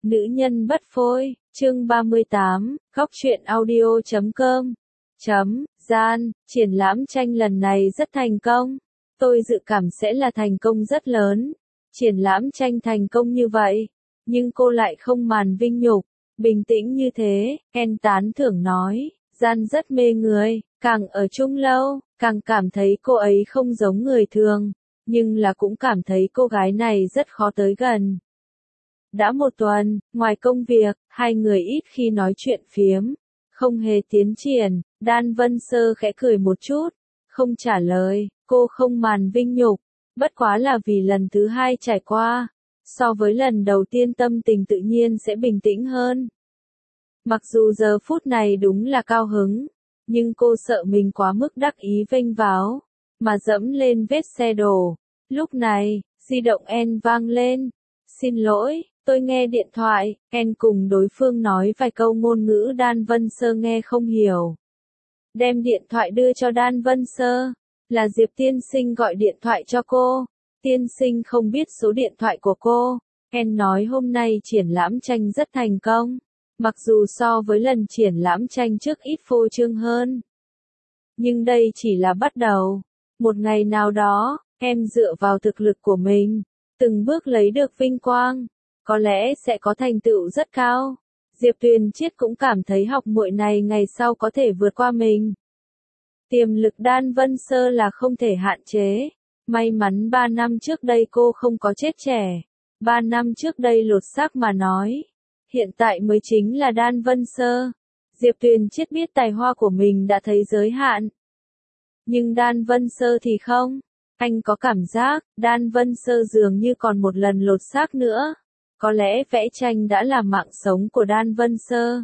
Nữ nhân bất phôi, chương 38, góc truyện audio.com. Gian, triển lãm tranh lần này rất thành công. Tôi dự cảm sẽ là thành công rất lớn. Triển lãm tranh thành công như vậy, nhưng cô lại không màn vinh nhục, bình tĩnh như thế, Ken tán thưởng nói, Gian rất mê người, càng ở chung lâu, càng cảm thấy cô ấy không giống người thường, nhưng là cũng cảm thấy cô gái này rất khó tới gần. Đã một tuần, ngoài công việc, hai người ít khi nói chuyện phiếm, không hề tiến triển, Đan Vân Sơ khẽ cười một chút, không trả lời, cô không màn vinh nhục, bất quá là vì lần thứ hai trải qua, so với lần đầu tiên tâm tình tự nhiên sẽ bình tĩnh hơn. Mặc dù giờ phút này đúng là cao hứng, nhưng cô sợ mình quá mức đắc ý vênh váo, mà dẫm lên vết xe đổ. Lúc này, di động En vang lên, xin lỗi. Tôi nghe điện thoại, En cùng đối phương nói vài câu ngôn ngữ Đan Vân Sơ nghe không hiểu. Đem điện thoại đưa cho Đan Vân Sơ, là Diệp tiên sinh gọi điện thoại cho cô. Tiên sinh không biết số điện thoại của cô. En nói hôm nay triển lãm tranh rất thành công, mặc dù so với lần triển lãm tranh trước ít phô trương hơn. Nhưng đây chỉ là bắt đầu. Một ngày nào đó, em dựa vào thực lực của mình, từng bước lấy được vinh quang. Có lẽ sẽ có thành tựu rất cao. Diệp Tuyền Chiết cũng cảm thấy học muội này ngày sau có thể vượt qua mình. Tiềm lực Đan Vân Sơ là không thể hạn chế. May mắn 3 năm trước đây cô không có chết trẻ. 3 năm trước đây lột xác mà nói. Hiện tại mới chính là Đan Vân Sơ. Diệp Tuyền Chiết biết tài hoa của mình đã thấy giới hạn. Nhưng Đan Vân Sơ thì không. Anh có cảm giác, Đan Vân Sơ dường như còn một lần lột xác nữa. Có lẽ vẽ tranh đã là mạng sống của Đan Vân Sơ.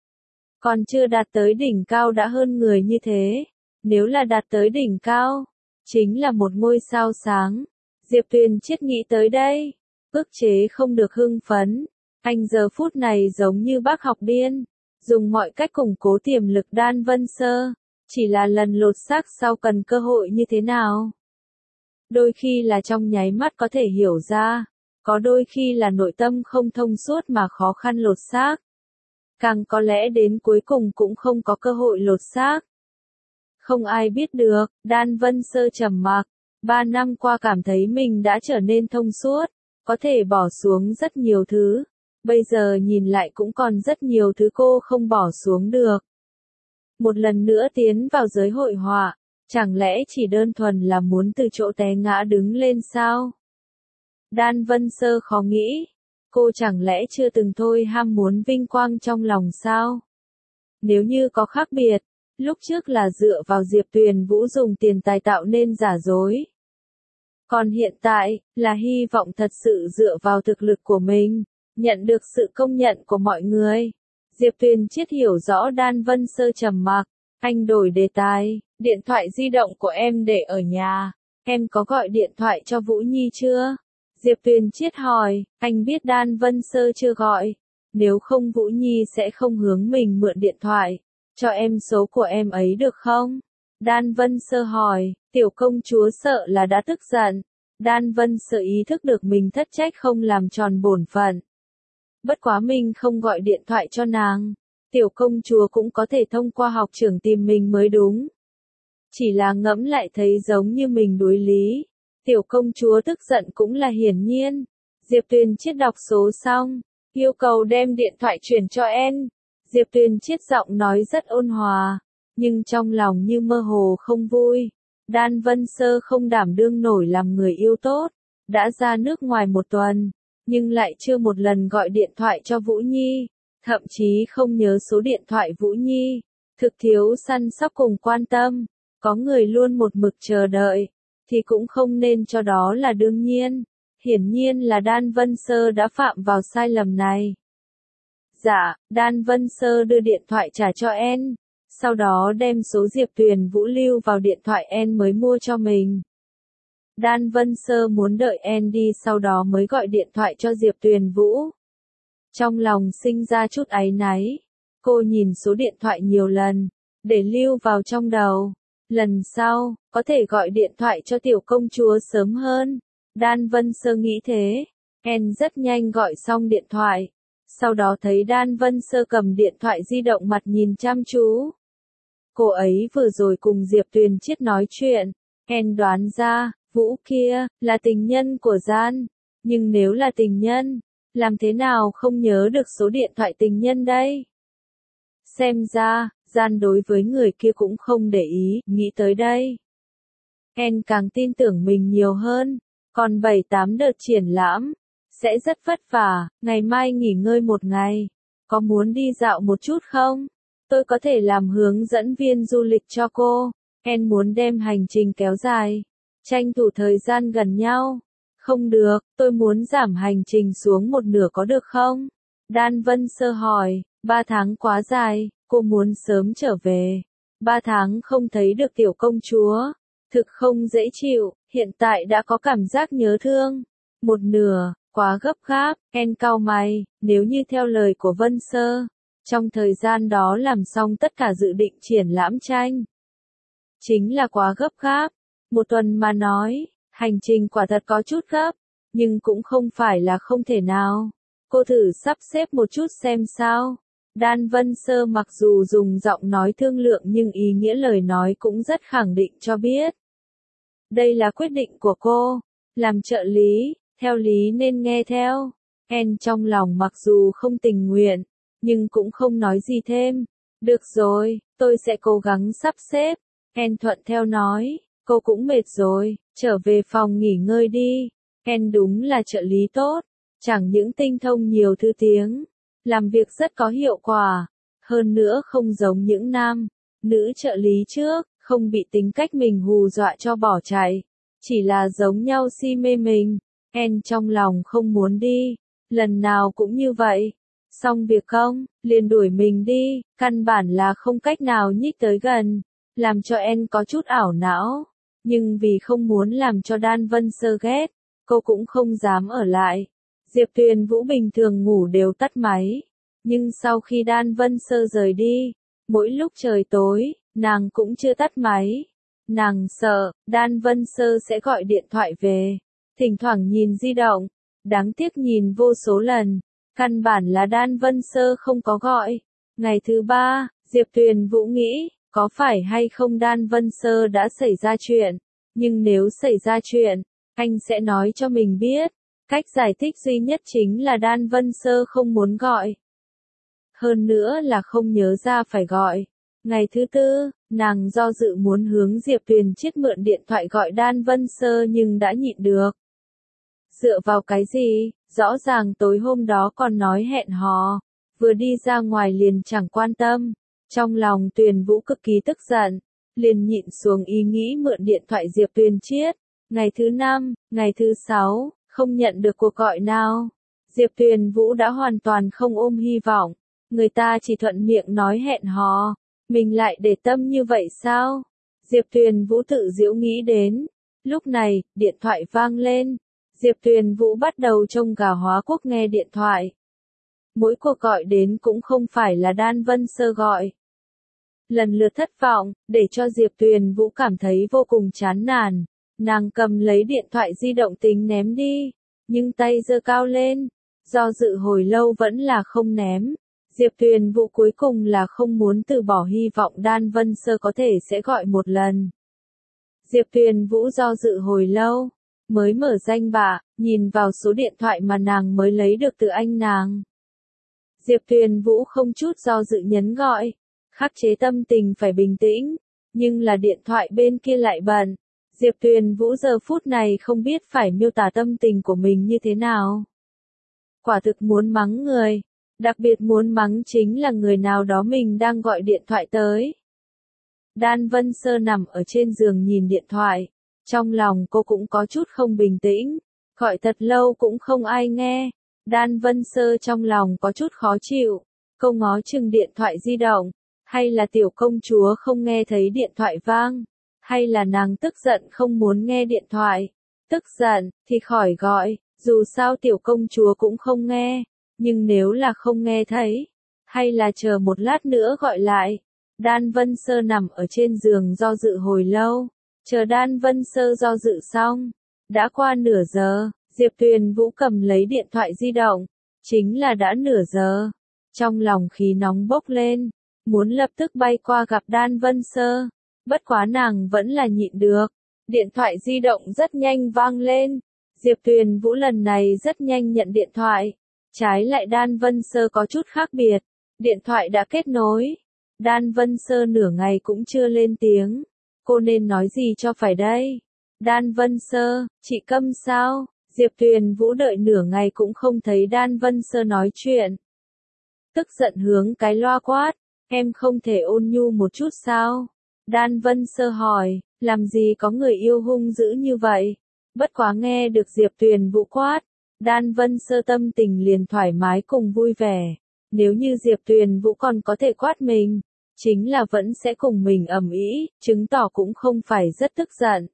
Còn chưa đạt tới đỉnh cao đã hơn người như thế. Nếu là đạt tới đỉnh cao, chính là một ngôi sao sáng. Diệp Tuyền Chiết nghĩ tới đây, ức chế không được hưng phấn. Anh giờ phút này giống như bác học điên, dùng mọi cách củng cố tiềm lực Đan Vân Sơ. Chỉ là lần lột xác sau cần cơ hội như thế nào? Đôi khi là trong nháy mắt có thể hiểu ra. Có đôi khi là nội tâm không thông suốt mà khó khăn lột xác. Càng có lẽ đến cuối cùng cũng không có cơ hội lột xác. Không ai biết được, Đan Vân Sơ trầm mặc. 3 năm qua cảm thấy mình đã trở nên thông suốt, có thể bỏ xuống rất nhiều thứ. Bây giờ nhìn lại cũng còn rất nhiều thứ cô không bỏ xuống được. Một lần nữa tiến vào giới hội họa, chẳng lẽ chỉ đơn thuần là muốn từ chỗ té ngã đứng lên sao? Đan Vân Sơ khó nghĩ, cô chẳng lẽ chưa từng thôi ham muốn vinh quang trong lòng sao? Nếu như có khác biệt, lúc trước là dựa vào Diệp Tuyền Vũ dùng tiền tài tạo nên giả dối. Còn hiện tại, là hy vọng thật sự dựa vào thực lực của mình, nhận được sự công nhận của mọi người. Diệp Tuyền Chiết hiểu rõ Đan Vân Sơ trầm mặc, anh đổi đề tài, điện thoại di động của em để ở nhà, em có gọi điện thoại cho Vũ Nhi chưa? Diệp Tuyền Chiết hỏi, anh biết Đan Vân Sơ chưa gọi, nếu không Vũ Nhi sẽ không hướng mình mượn điện thoại, cho em số của em ấy được không? Đan Vân Sơ hỏi, tiểu công chúa sợ là đã tức giận. Đan Vân Sơ ý thức được mình thất trách không làm tròn bổn phận. Bất quá mình không gọi điện thoại cho nàng, tiểu công chúa cũng có thể thông qua học trưởng tìm mình mới đúng. Chỉ là ngẫm lại thấy giống như mình đối lý. Tiểu công chúa tức giận cũng là hiển nhiên. Diệp Tuyền Chiết đọc số xong, yêu cầu đem điện thoại chuyển cho En. Diệp Tuyền Chiết giọng nói rất ôn hòa, nhưng trong lòng như mơ hồ không vui. Đan Vân Sơ không đảm đương nổi làm người yêu tốt, đã ra nước ngoài một tuần, nhưng lại chưa một lần gọi điện thoại cho Vũ Nhi, thậm chí không nhớ số điện thoại Vũ Nhi. Thực thiếu săn sóc cùng quan tâm, có người luôn một mực chờ đợi, thì cũng không nên cho đó là đương nhiên. Hiển nhiên là Đan Vân Sơ đã phạm vào sai lầm này. Dạ, Đan Vân Sơ đưa điện thoại trả cho En, sau đó đem số Diệp Tuyền Vũ lưu vào điện thoại En mới mua cho mình. Đan Vân Sơ muốn đợi En đi sau đó mới gọi điện thoại cho Diệp Tuyền Vũ. Trong lòng sinh ra chút áy náy, cô nhìn số điện thoại nhiều lần, để lưu vào trong đầu. Lần sau, có thể gọi điện thoại cho tiểu công chúa sớm hơn. Đan Vân Sơ nghĩ thế. En rất nhanh gọi xong điện thoại. sau đó thấy Đan Vân Sơ cầm điện thoại di động mặt nhìn chăm chú. Cô ấy vừa rồi cùng Diệp Tuyền Chiết nói chuyện, Ken đoán ra, Vũ kia, là tình nhân của Gian. Nhưng nếu là tình nhân, làm thế nào không nhớ được số điện thoại tình nhân đây? Xem ra, Gian đối với người kia cũng không để ý, nghĩ tới đây. Ken càng tin tưởng mình nhiều hơn, còn 7-8 đợt triển lãm, sẽ rất vất vả, ngày mai nghỉ ngơi một ngày. Có muốn đi dạo một chút không? Tôi có thể làm hướng dẫn viên du lịch cho cô. Ken muốn đem hành trình kéo dài, tranh thủ thời gian gần nhau. Không được, tôi muốn giảm hành trình xuống một nửa có được không? Đan Vân Sơ hỏi, 3 tháng quá dài, cô muốn sớm trở về. 3 tháng không thấy được tiểu công chúa, thực không dễ chịu, hiện tại đã có cảm giác nhớ thương. Một nửa, quá gấp gáp, Ken cau mày, nếu như theo lời của Vân Sơ, trong thời gian đó làm xong tất cả dự định triển lãm tranh. Chính là quá gấp gáp, 1 tuần mà nói, hành trình quả thật có chút gấp, nhưng cũng không phải là không thể nào. Cô thử sắp xếp một chút xem sao. Đan Vân Sơ mặc dù dùng giọng nói thương lượng nhưng ý nghĩa lời nói cũng rất khẳng định cho biết. Đây là quyết định của cô, làm trợ lý, theo lý nên nghe theo. Ken trong lòng mặc dù không tình nguyện, nhưng cũng không nói gì thêm. Được rồi, tôi sẽ cố gắng sắp xếp. Ken thuận theo nói, cô cũng mệt rồi, trở về phòng nghỉ ngơi đi. Ken đúng là trợ lý tốt, chẳng những tinh thông nhiều thứ tiếng, làm việc rất có hiệu quả, hơn nữa không giống những nữ trợ lý trước, không bị tính cách mình hù dọa cho bỏ chạy, chỉ là giống nhau si mê mình. Ken trong lòng không muốn đi, lần nào cũng như vậy, xong việc không, liền đuổi mình đi, căn bản là không cách nào nhích tới gần, làm cho En có chút ảo não, nhưng vì không muốn làm cho Đan Vân Sơ ghét, cô cũng không dám ở lại. Diệp Tuyền Vũ bình thường ngủ đều tắt máy, nhưng sau khi Đan Vân Sơ rời đi, mỗi lúc trời tối, nàng cũng chưa tắt máy. Nàng sợ, Đan Vân Sơ sẽ gọi điện thoại về, thỉnh thoảng nhìn di động, đáng tiếc nhìn vô số lần, căn bản là Đan Vân Sơ không có gọi. Ngày thứ 3, Diệp Tuyền Vũ nghĩ, có phải hay không Đan Vân Sơ đã xảy ra chuyện, nhưng nếu xảy ra chuyện, anh sẽ nói cho mình biết. Cách giải thích duy nhất chính là Đan Vân Sơ không muốn gọi. Hơn nữa là không nhớ ra phải gọi. Ngày thứ 4, nàng do dự muốn hướng Diệp Tuyền Chiết mượn điện thoại gọi Đan Vân Sơ nhưng đã nhịn được. Dựa vào cái gì, rõ ràng tối hôm đó còn nói hẹn hò, vừa đi ra ngoài liền chẳng quan tâm. Trong lòng Tuyền Vũ cực kỳ tức giận, liền nhịn xuống ý nghĩ mượn điện thoại Diệp Tuyền Chiết. Ngày thứ 5, ngày thứ 6, không nhận được cuộc gọi nào. Diệp Tuyền Vũ đã hoàn toàn không ôm hy vọng, người ta chỉ thuận miệng nói hẹn hò, mình lại để tâm như vậy sao? Diệp Tuyền Vũ tự giễu nghĩ đến. Lúc này, điện thoại vang lên. Diệp Tuyền Vũ bắt đầu trông gà hóa quốc nghe điện thoại. Mỗi cuộc gọi đến cũng không phải là Đan Vân Sơ gọi. Lần lượt thất vọng, để cho Diệp Tuyền Vũ cảm thấy vô cùng chán nản. Nàng cầm lấy điện thoại di động tính ném đi, nhưng tay giơ cao lên, do dự hồi lâu vẫn là không ném. Diệp Tuyền Vũ cuối cùng là không muốn từ bỏ hy vọng Đan Vân Sơ có thể sẽ gọi một lần. Diệp Tuyền Vũ do dự hồi lâu, mới mở danh bạ, nhìn vào số điện thoại mà nàng mới lấy được từ anh nàng. Diệp Tuyền Vũ không chút do dự nhấn gọi, khắc chế tâm tình phải bình tĩnh, nhưng là điện thoại bên kia lại bận. Diệp Tuyền Vũ giờ phút này không biết phải miêu tả tâm tình của mình như thế nào. Quả thực muốn mắng người, đặc biệt muốn mắng chính là người nào đó mình đang gọi điện thoại tới. Đan Vân Sơ nằm ở trên giường nhìn điện thoại, trong lòng cô cũng có chút không bình tĩnh, gọi thật lâu cũng không ai nghe. Đan Vân Sơ trong lòng có chút khó chịu, cô ngó chừng điện thoại di động, hay là tiểu công chúa không nghe thấy điện thoại vang, hay là nàng tức giận không muốn nghe điện thoại. Tức giận thì khỏi gọi, dù sao tiểu công chúa cũng không nghe, nhưng nếu là không nghe thấy, hay là chờ một lát nữa gọi lại. Đan Vân Sơ nằm ở trên giường do dự hồi lâu, chờ Đan Vân Sơ do dự xong, đã qua nửa giờ. Diệp Tuyền Vũ cầm lấy điện thoại di động, Chính là đã nửa giờ. Trong lòng khí nóng bốc lên, muốn lập tức bay qua gặp Đan Vân Sơ. Bất quá nàng vẫn là nhịn được. Điện thoại di động rất nhanh vang lên. Diệp Tuyền Vũ lần này rất nhanh nhận điện thoại. Trái lại Đan Vân Sơ có chút khác biệt. Điện thoại đã kết nối. Đan Vân Sơ nửa ngày cũng chưa lên tiếng. Cô nên nói gì cho phải đây? Đan Vân Sơ, chị câm sao? Diệp Tuyền Vũ đợi nửa ngày cũng không thấy Đan Vân Sơ nói chuyện. Tức giận hướng cái loa quát. Em không thể ôn nhu một chút sao? Đan Vân Sơ hỏi, làm gì có người yêu hung dữ như vậy? Bất quá nghe được Diệp Tuyền Vũ quát. Đan Vân Sơ tâm tình liền thoải mái cùng vui vẻ. Nếu như Diệp Tuyền Vũ còn có thể quát mình, chính là vẫn sẽ cùng mình ầm ĩ, chứng tỏ cũng không phải rất tức giận.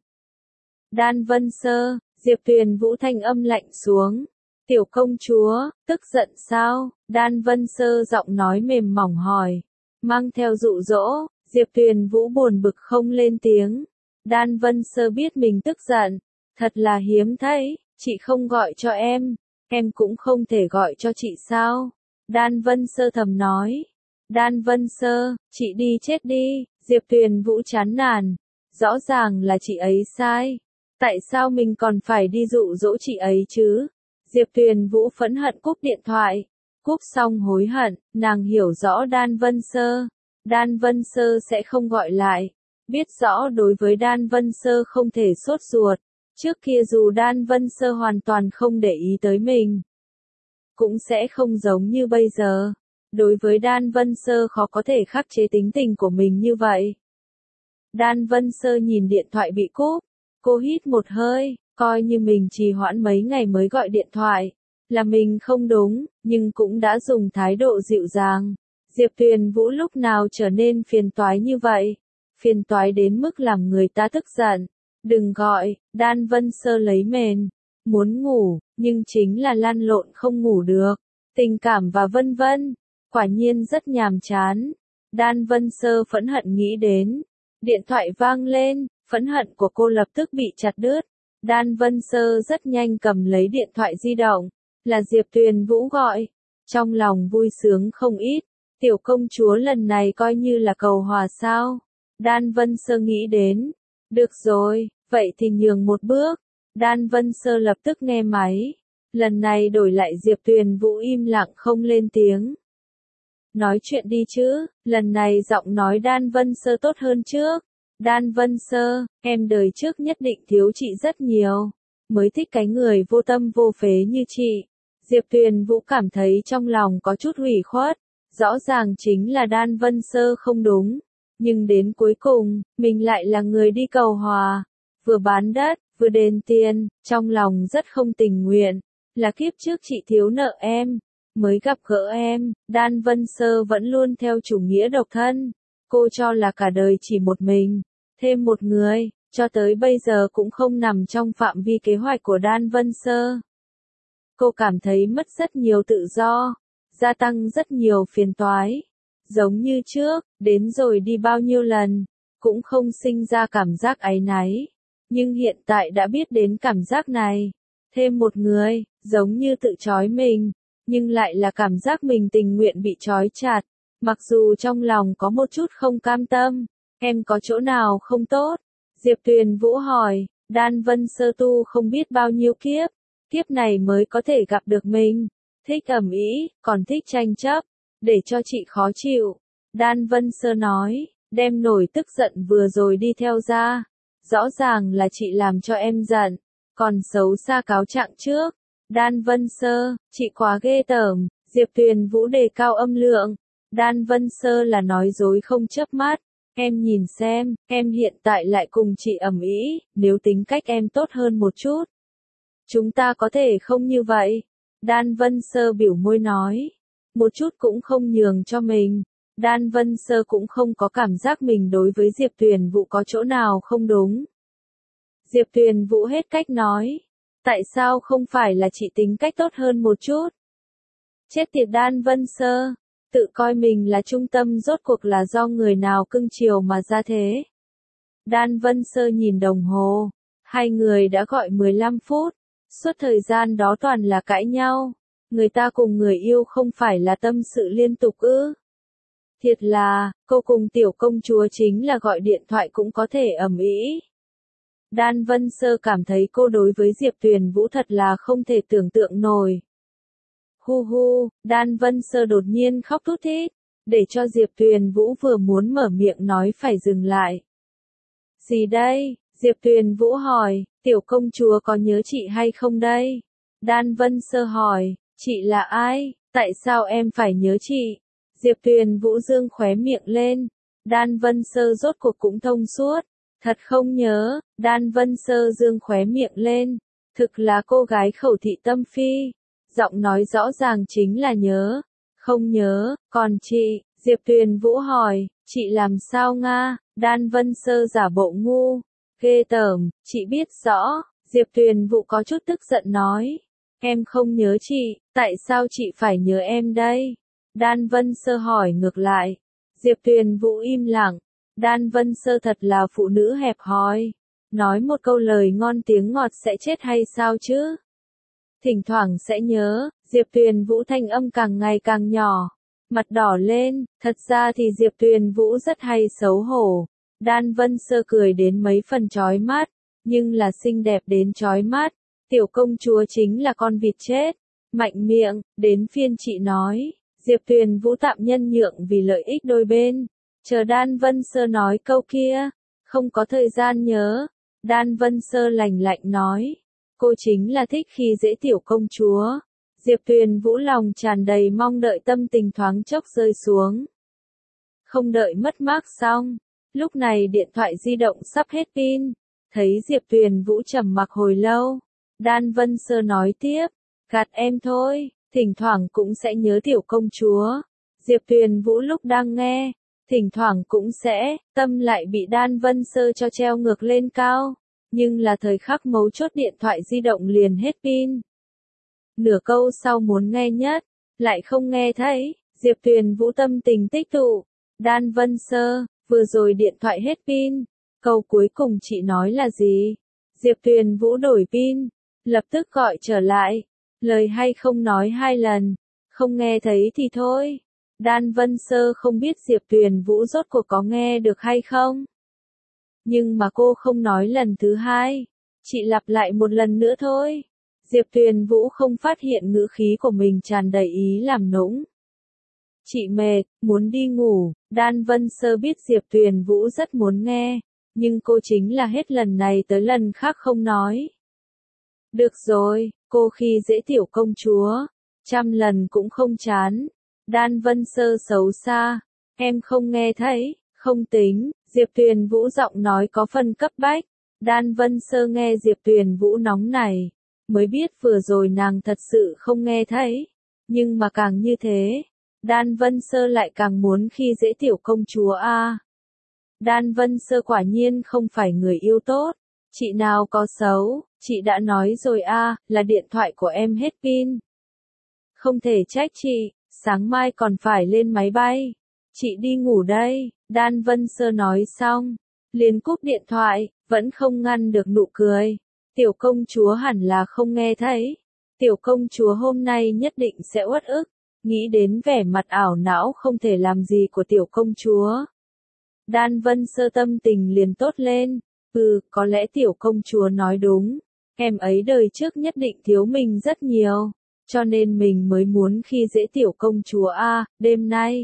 Đan Vân Sơ, Diệp Tuyền Vũ thanh âm lạnh xuống. Tiểu công chúa, tức giận sao? Đan Vân Sơ giọng nói mềm mỏng hỏi. Mang theo dụ dỗ, Diệp Tuyền Vũ buồn bực không lên tiếng. Đan Vân Sơ biết mình tức giận. Thật là hiếm thấy, chị không gọi cho em cũng không thể gọi cho chị sao? Đan Vân Sơ thầm nói. Đan Vân Sơ, chị đi chết đi, Diệp Tuyền Vũ chán nản. Rõ ràng là chị ấy sai. Tại sao mình còn phải đi dụ dỗ chị ấy chứ? Diệp Tuyền Vũ phẫn hận cúp điện thoại. Cúp xong hối hận, nàng hiểu rõ Đan Vân Sơ. Đan Vân Sơ sẽ không gọi lại. Biết rõ đối với Đan Vân Sơ không thể sốt ruột. Trước kia dù Đan Vân Sơ hoàn toàn không để ý tới mình, cũng sẽ không giống như bây giờ. Đối với Đan Vân Sơ khó có thể khắc chế tính tình của mình như vậy. Đan Vân Sơ nhìn điện thoại bị cúp. Cô hít một hơi, coi như mình trì hoãn mấy ngày mới gọi điện thoại. Là mình không đúng, nhưng cũng đã dùng thái độ dịu dàng. Diệp Tuyền Vũ lúc nào trở nên phiền toái như vậy? Phiền toái đến mức làm người ta tức giận. Đừng gọi, Đan Vân Sơ lấy mền. Muốn ngủ, nhưng chính là lăn lộn không ngủ được. Tình cảm và vân vân. Quả nhiên rất nhàm chán. Đan Vân Sơ phẫn hận nghĩ đến. Điện thoại vang lên, phẫn hận của cô lập tức bị chặt đứt. Đan Vân Sơ rất nhanh cầm lấy điện thoại di động. Là Diệp Tuyền Vũ gọi. Trong lòng vui sướng không ít. Tiểu công chúa lần này coi như là cầu hòa sao. Đan Vân Sơ nghĩ đến. Được rồi, vậy thì nhường một bước. Đan Vân Sơ lập tức nghe máy. Lần này đổi lại Diệp Tuyền Vũ im lặng không lên tiếng. Nói chuyện đi chứ, lần này giọng nói Đan Vân Sơ tốt hơn trước. Đan Vân Sơ, em đời trước nhất định thiếu chị rất nhiều. Mới thích cái người vô tâm vô phế như chị. Diệp Tuyền Vũ cảm thấy trong lòng có chút ủy khuất. Rõ ràng chính là Đan Vân Sơ không đúng. Nhưng đến cuối cùng, mình lại là người đi cầu hòa. Vừa bán đất, vừa đền tiền, trong lòng rất không tình nguyện. Là kiếp trước chị thiếu nợ em. Mới gặp gỡ em, Đan Vân Sơ vẫn luôn theo chủ nghĩa độc thân. Cô cho là cả đời chỉ một mình. Thêm một người, cho tới bây giờ cũng không nằm trong phạm vi kế hoạch của Đan Vân Sơ. Cô cảm thấy mất rất nhiều tự do, gia tăng rất nhiều phiền toái. Giống như trước, đến rồi đi bao nhiêu lần, cũng không sinh ra cảm giác áy náy. Nhưng hiện tại đã biết đến cảm giác này. Thêm một người, giống như tự trói mình, nhưng lại là cảm giác mình tình nguyện bị trói chặt. Mặc dù trong lòng có một chút không cam tâm. Em có chỗ nào không tốt? Diệp Tuyền Vũ hỏi. Đan Vân Sơ tu không biết bao nhiêu kiếp. Kiếp này mới có thể gặp được mình. Thích ầm ĩ, còn thích tranh chấp. Để cho chị khó chịu. Đan Vân Sơ nói. Đem nổi tức giận vừa rồi đi theo ra. Rõ ràng là chị làm cho em giận. Còn xấu xa cáo trạng trước. Đan Vân Sơ, chị quá ghê tởm. Diệp Tuyền Vũ đề cao âm lượng. Đan Vân Sơ là nói dối không chớp mắt. Em nhìn xem, em hiện tại lại cùng chị ầm ĩ, nếu tính cách em tốt hơn một chút. Chúng ta có thể không như vậy. Đan Vân Sơ biểu môi nói. Một chút cũng không nhường cho mình. Đan Vân Sơ cũng không có cảm giác mình đối với Diệp Tuyền Vũ có chỗ nào không đúng. Diệp Tuyền Vũ hết cách nói. Tại sao không phải là chị tính cách tốt hơn một chút? Chết tiệt Đan Vân Sơ. Tự coi mình là trung tâm rốt cuộc là do người nào cưng chiều mà ra thế. Đan Vân Sơ nhìn đồng hồ. Hai người đã gọi 15 phút. Suốt thời gian đó toàn là cãi nhau. Người ta cùng người yêu không phải là tâm sự liên tục ư? Thiệt là, cô cùng tiểu công chúa chính là gọi điện thoại cũng có thể ầm ĩ. Đan Vân Sơ cảm thấy cô đối với Diệp Tuyền Vũ thật là không thể tưởng tượng nổi. Hu hu, Đan Vân Sơ đột nhiên khóc thút thít, để cho Diệp Tuyền Vũ vừa muốn mở miệng nói phải dừng lại. Gì đây? Diệp Tuyền Vũ hỏi, tiểu công chúa có nhớ chị hay không đây? Đan Vân Sơ hỏi, chị là ai? Tại sao em phải nhớ chị? Diệp Tuyền Vũ dương khóe miệng lên. Đan Vân Sơ rốt cuộc cũng thông suốt. Thật không nhớ, Đan Vân Sơ dương khóe miệng lên. Thực là cô gái khẩu thị tâm phi. Giọng nói rõ ràng chính là nhớ. Không nhớ, còn chị, Diệp Tuyền Vũ hỏi, chị làm sao nga? Đan Vân Sơ giả bộ ngu. Ghê tởm, chị biết rõ. Diệp Tuyền Vũ có chút tức giận nói. Em không nhớ chị, tại sao chị phải nhớ em đây? Đan Vân Sơ hỏi ngược lại. Diệp Tuyền Vũ im lặng. Đan Vân Sơ thật là phụ nữ hẹp hòi. Nói một câu lời ngon tiếng ngọt sẽ chết hay sao chứ? Thỉnh thoảng sẽ nhớ, Diệp Tuyền Vũ thanh âm càng ngày càng nhỏ. Mặt đỏ lên, thật ra thì Diệp Tuyền Vũ rất hay xấu hổ. Đan Vân Sơ cười đến mấy phần chói mắt, nhưng là xinh đẹp đến chói mắt. Tiểu công chúa chính là con vịt chết. Mạnh miệng, đến phiên chị nói. Diệp Tuyền Vũ tạm nhân nhượng vì lợi ích đôi bên. Chờ Đan Vân Sơ nói câu kia. Không có thời gian nhớ. Đan Vân Sơ lạnh lạnh nói. Cô chính là thích khi dễ tiểu công chúa. Diệp Tuyền Vũ lòng tràn đầy mong đợi, tâm tình thoáng chốc rơi xuống. Không đợi mất mát xong. Lúc này điện thoại di động sắp hết pin. Thấy Diệp Tuyền Vũ trầm mặc hồi lâu. Đan Vân Sơ nói tiếp. Gạt em thôi, thỉnh thoảng cũng sẽ nhớ tiểu công chúa. Diệp Tuyền Vũ lúc đang nghe, thỉnh thoảng cũng sẽ, tâm lại bị Đan Vân Sơ cho treo ngược lên cao. Nhưng là thời khắc mấu chốt điện thoại di động liền hết pin. Nửa câu sau muốn nghe nhất, lại không nghe thấy. Diệp Tuyền Vũ tâm tình tích tụ. Đan Vân Sơ, vừa rồi điện thoại hết pin. Câu cuối cùng chị nói là gì? Diệp Tuyền Vũ đổi pin, lập tức gọi trở lại. Lời hay không nói hai lần, không nghe thấy thì thôi. Đan Vân Sơ không biết Diệp Tuyền Vũ rốt cuộc có nghe được hay không. Nhưng mà cô không nói lần thứ hai, chị lặp lại một lần nữa thôi. Diệp Tuyền Vũ không phát hiện ngữ khí của mình tràn đầy ý làm nũng. Chị mệt, muốn đi ngủ. Đan Vân Sơ biết Diệp Tuyền Vũ rất muốn nghe, nhưng cô chính là hết lần này tới lần khác không nói. Được rồi, cô khi dễ tiểu công chúa, 100 lần cũng không chán. Đan Vân Sơ xấu xa, em không nghe thấy, không tính. Diệp Tuyền Vũ giọng nói có phần cấp bách. Đan Vân Sơ nghe Diệp Tuyền Vũ nóng này, mới biết vừa rồi nàng thật sự không nghe thấy. Nhưng mà càng như thế, Đan Vân Sơ lại càng muốn khi dễ tiểu công chúa a. Đan Vân Sơ quả nhiên không phải người yêu tốt. Chị nào có xấu, chị đã nói rồi a, là điện thoại của em hết pin. Không thể trách chị, sáng mai còn phải lên máy bay. Chị đi ngủ đây. Đan Vân Sơ nói xong, liền cúp điện thoại, vẫn không ngăn được nụ cười. Tiểu công chúa hẳn là không nghe thấy. Tiểu công chúa hôm nay nhất định sẽ uất ức. Nghĩ đến vẻ mặt ảo não không thể làm gì của tiểu công chúa. Đan Vân Sơ tâm tình liền tốt lên. Có lẽ tiểu công chúa nói đúng. Em ấy đời trước nhất định thiếu mình rất nhiều. Cho nên mình mới muốn khi dễ tiểu công chúa a, đêm nay.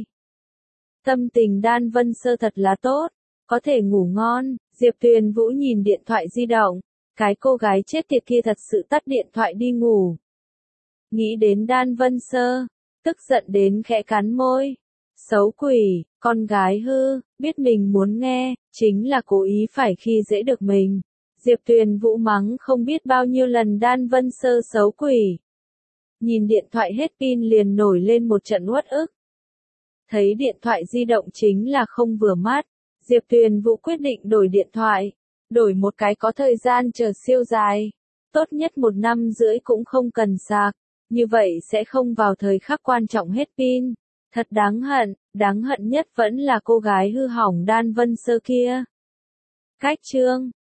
Tâm tình Đan Vân Sơ thật là tốt. Có thể ngủ ngon. Diệp Tuyền Vũ nhìn điện thoại di động. Cái cô gái chết tiệt kia thật sự tắt điện thoại đi ngủ. Nghĩ đến Đan Vân Sơ, tức giận đến khẽ cắn môi. Xấu quỷ, con gái hư, biết mình muốn nghe, chính là cố ý phải khi dễ được mình. Diệp Tuyền Vũ mắng không biết bao nhiêu lần Đan Vân Sơ xấu quỷ. Nhìn điện thoại hết pin liền nổi lên một trận uất ức. Thấy điện thoại di động chính là không vừa mắt. Diệp Tuyền Vũ quyết định đổi điện thoại. Đổi một cái có thời gian chờ siêu dài. Tốt nhất 1 năm rưỡi cũng không cần sạc. Như vậy sẽ không vào thời khắc quan trọng hết pin. Thật đáng hận nhất vẫn là cô gái hư hỏng Đan Vân Sơ kia. Cách chương